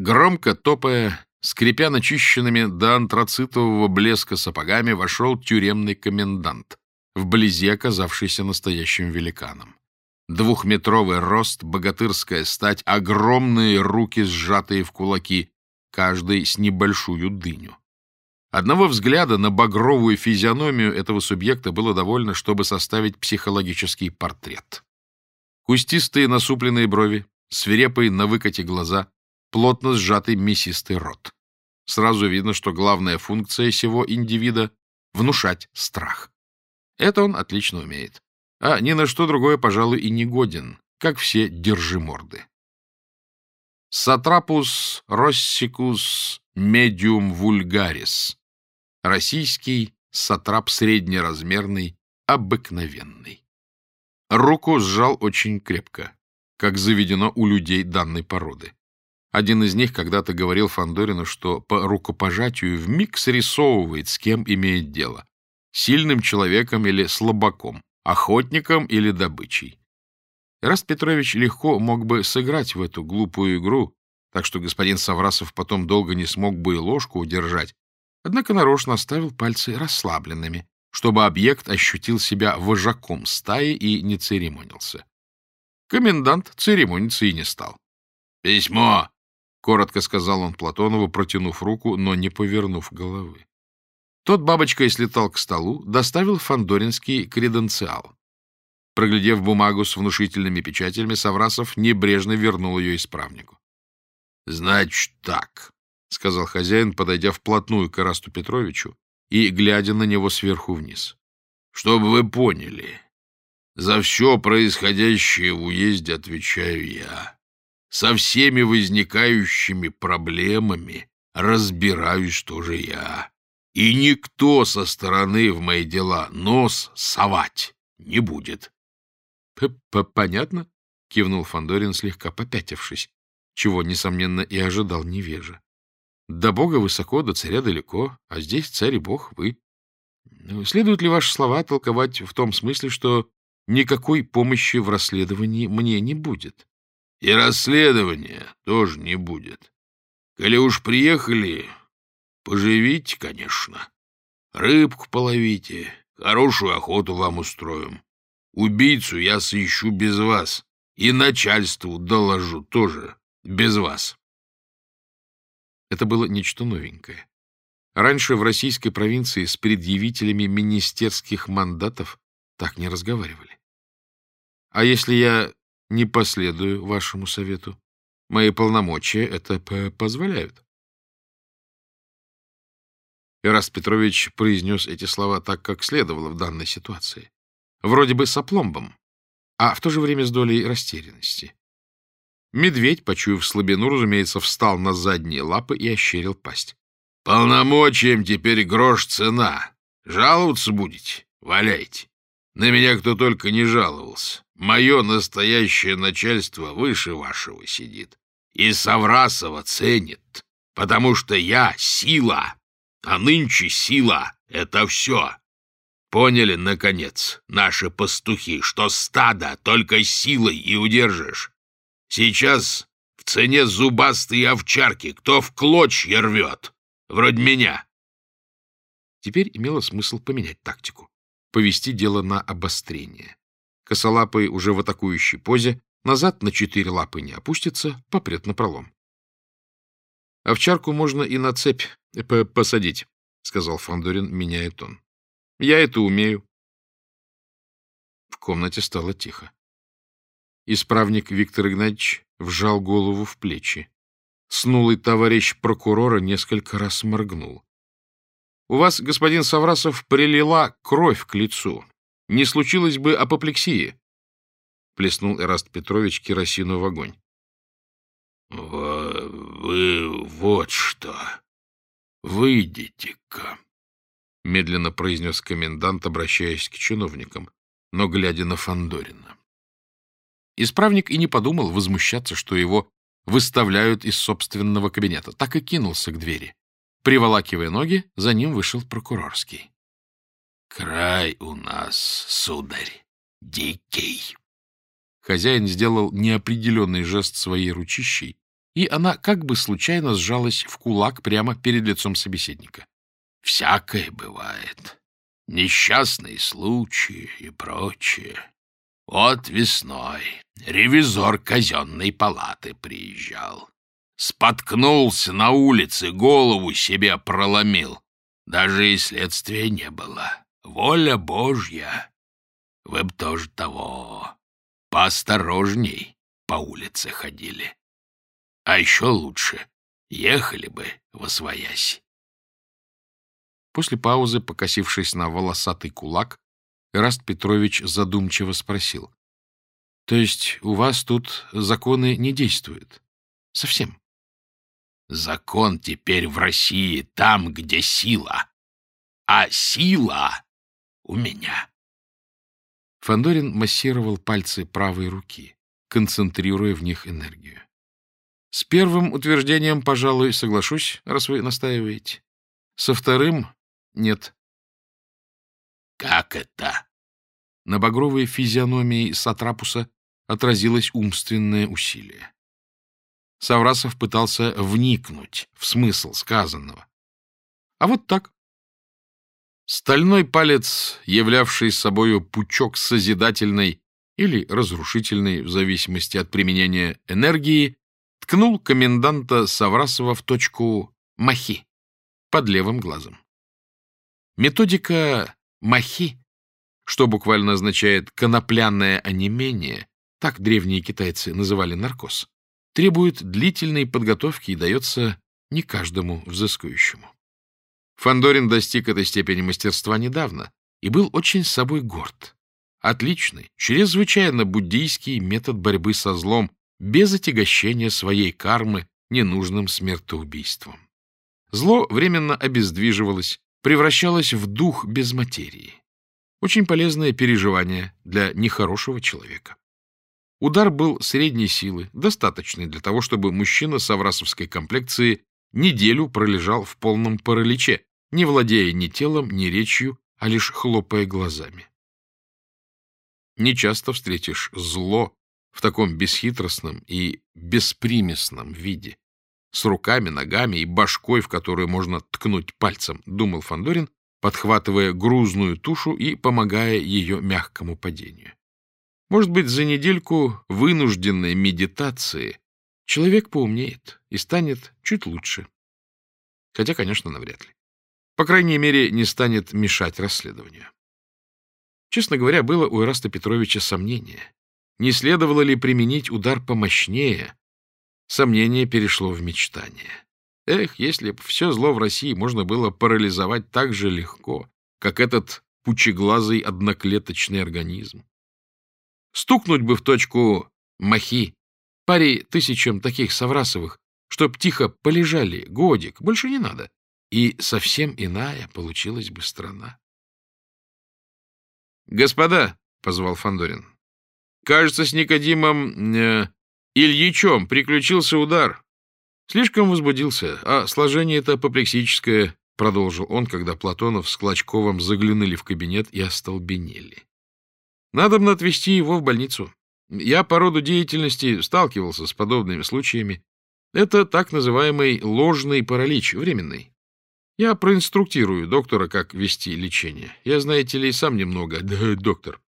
Громко топая, скрипя начищенными до антрацитового блеска сапогами, вошел тюремный комендант, вблизи оказавшийся настоящим великаном. 2-метровый рост, богатырская стать, огромные руки, сжатые в кулаки, каждый с небольшую дыню. Одного взгляда на багровую физиономию этого субъекта было довольно, чтобы составить психологический портрет. Кустистые насупленные брови, свирепые на выкате глаза, плотно сжатый мясистый рот. Сразу видно, что главная функция сего индивида — внушать страх. Это он отлично умеет. А ни на что другое, пожалуй, и не годен, как все держиморды. Сатрапус россикус медиум вульгарис. Российский сатрап среднеразмерный, обыкновенный. Руку сжал очень крепко, как заведено у людей данной породы. Один из них когда-то говорил Фандорину, что по рукопожатию вмиг срисовывает, с кем имеет дело. Сильным человеком или слабаком, охотником или добычей. Эраст Петрович легко мог бы сыграть в эту глупую игру, так что господин Саврасов потом долго не смог бы и ложку удержать, однако нарочно оставил пальцы расслабленными, чтобы объект ощутил себя вожаком стаи и не церемонился. Комендант церемониться и не стал. «Письмо!» — коротко сказал он Платонову, протянув руку, но не повернув головы. Тот бабочкой слетал к столу, доставил фандоринский креденциал. Проглядев бумагу с внушительными печатями, Саврасов небрежно вернул ее исправнику. — Значит так, — сказал хозяин, подойдя вплотную к Эрасту Петровичу и глядя на него сверху вниз. — Чтобы вы поняли, за все происходящее в уезде отвечаю я. Со всеми возникающими проблемами разбираюсь тоже я. И никто со стороны в мои дела нос совать не будет. — Понятно, — кивнул Фандорин, слегка попятившись, чего, несомненно, и ожидал невежа. — До Бога высоко, до царя далеко, а здесь царь и Бог вы. Следуют ли ваши слова толковать в том смысле, что никакой помощи в расследовании мне не будет? — И расследования тоже не будет. Коли уж приехали... Поживите, конечно. Рыбку половите, хорошую охоту вам устроим. Убийцу я сыщу без вас, и начальству доложу тоже без вас. Это было нечто новенькое. Раньше в российской провинции с предъявителями министерских мандатов так не разговаривали. А если я не последую вашему совету? Мои полномочия это позволяют. Эраст Петрович произнес эти слова так, как следовало в данной ситуации. Вроде бы с опломбом, а в то же время с долей растерянности. Медведь, почуяв слабину, разумеется, встал на задние лапы и ощерил пасть. — Полномочиям теперь грош цена. Жаловаться будете? Валяйте. На меня кто только не жаловался. Мое настоящее начальство выше вашего сидит. И Саврасова ценит, потому что я сила. А нынче сила — это все. Поняли, наконец, наши пастухи, что стадо только силой и удержишь. Сейчас в цене зубастые овчарки, кто в клочья рвет, вроде меня. Теперь имело смысл поменять тактику, повести дело на обострение. Косолапый уже в атакующей позе, назад на 4 лапы не опустится, попрет напролом. Овчарку можно и на цепь посадить, — сказал Фандорин, меняя тон. — Я это умею. В комнате стало тихо. Исправник Виктор Игнатьевич вжал голову в плечи. Снулый товарищ прокурора несколько раз моргнул. — У вас, господин Саврасов, прилила кровь к лицу. Не случилось бы апоплексии? — плеснул Эраст Петрович керосину в огонь. — Вы вот что. Выйдите-ка, — медленно произнес комендант, обращаясь к чиновникам, но глядя на Фандорина. Исправник и не подумал возмущаться, что его выставляют из собственного кабинета. Так и кинулся к двери. Приволакивая ноги, за ним вышел прокурорский. — Край у нас, сударь, дикий. Хозяин сделал неопределенный жест своей ручищей и она как бы случайно сжалась в кулак прямо перед лицом собеседника. «Всякое бывает. Несчастные случаи и прочее. Вот весной ревизор казенной палаты приезжал. Споткнулся на улице, голову себе проломил. Даже и следствия не было. Воля Божья. Вы б тоже того. Поосторожней по улице ходили. А еще лучше ехали бы восвоясь». После паузы, покосившись на волосатый кулак, Эраст Петрович задумчиво спросил. — То есть у вас тут законы не действуют? Совсем? — Закон теперь в России там, где сила. А сила у меня. Фандорин массировал пальцы правой руки, концентрируя в них энергию. — С первым утверждением, пожалуй, соглашусь, раз вы настаиваете. Со вторым — нет. — Как это? На багровой физиономии Сатрапуса отразилось умственное усилие. Саврасов пытался вникнуть в смысл сказанного. А вот так. Стальной палец, являвший собою пучок созидательной или разрушительной, в зависимости от применения энергии, ткнул коменданта Саврасова в точку махи под левым глазом. Методика махи, что буквально означает «конопляное онемение», так древние китайцы называли наркоз, требует длительной подготовки и дается не каждому взыскующему. Фандорин достиг этой степени мастерства недавно и был очень собой горд. Отличный, чрезвычайно буддийский метод борьбы со злом, без отягощения своей кармы ненужным смертоубийством. Зло временно обездвиживалось, превращалось в дух без материи. Очень полезное переживание для нехорошего человека. Удар был средней силы, достаточный для того, чтобы мужчина саврасовской комплекции неделю пролежал в полном параличе, не владея ни телом, ни речью, а лишь хлопая глазами. Нечасто встретишь зло в таком бесхитростном и беспримесном виде, с руками, ногами и башкой, в которую можно ткнуть пальцем, думал Фандорин, подхватывая грузную тушу и помогая ее мягкому падению. Может быть, за недельку вынужденной медитации человек поумнеет и станет чуть лучше. Хотя, конечно, навряд ли. По крайней мере, не станет мешать расследованию. Честно говоря, было у Эраста Петровича сомнение. Не следовало ли применить удар помощнее? Сомнение перешло в мечтание. Эх, если бы все зло в России можно было парализовать так же легко, как этот пучеглазый одноклеточный организм. Стукнуть бы в точку махи паре тысячам таких Саврасовых, чтоб тихо полежали годик, больше не надо, и совсем иная получилась бы страна. — Господа, — позвал Фандорин, — кажется, с Никодимом Ильичом приключился удар. Слишком возбудился, а сложение-то апоплексическое, — продолжил он, когда Платонов с Клочковым заглянули в кабинет и остолбенели. Надобно отвезти его в больницу. Я по роду деятельности сталкивался с подобными случаями. Это так называемый ложный паралич, временный. Я проинструктирую доктора, как вести лечение. Я, знаете ли, сам немного, да, доктор.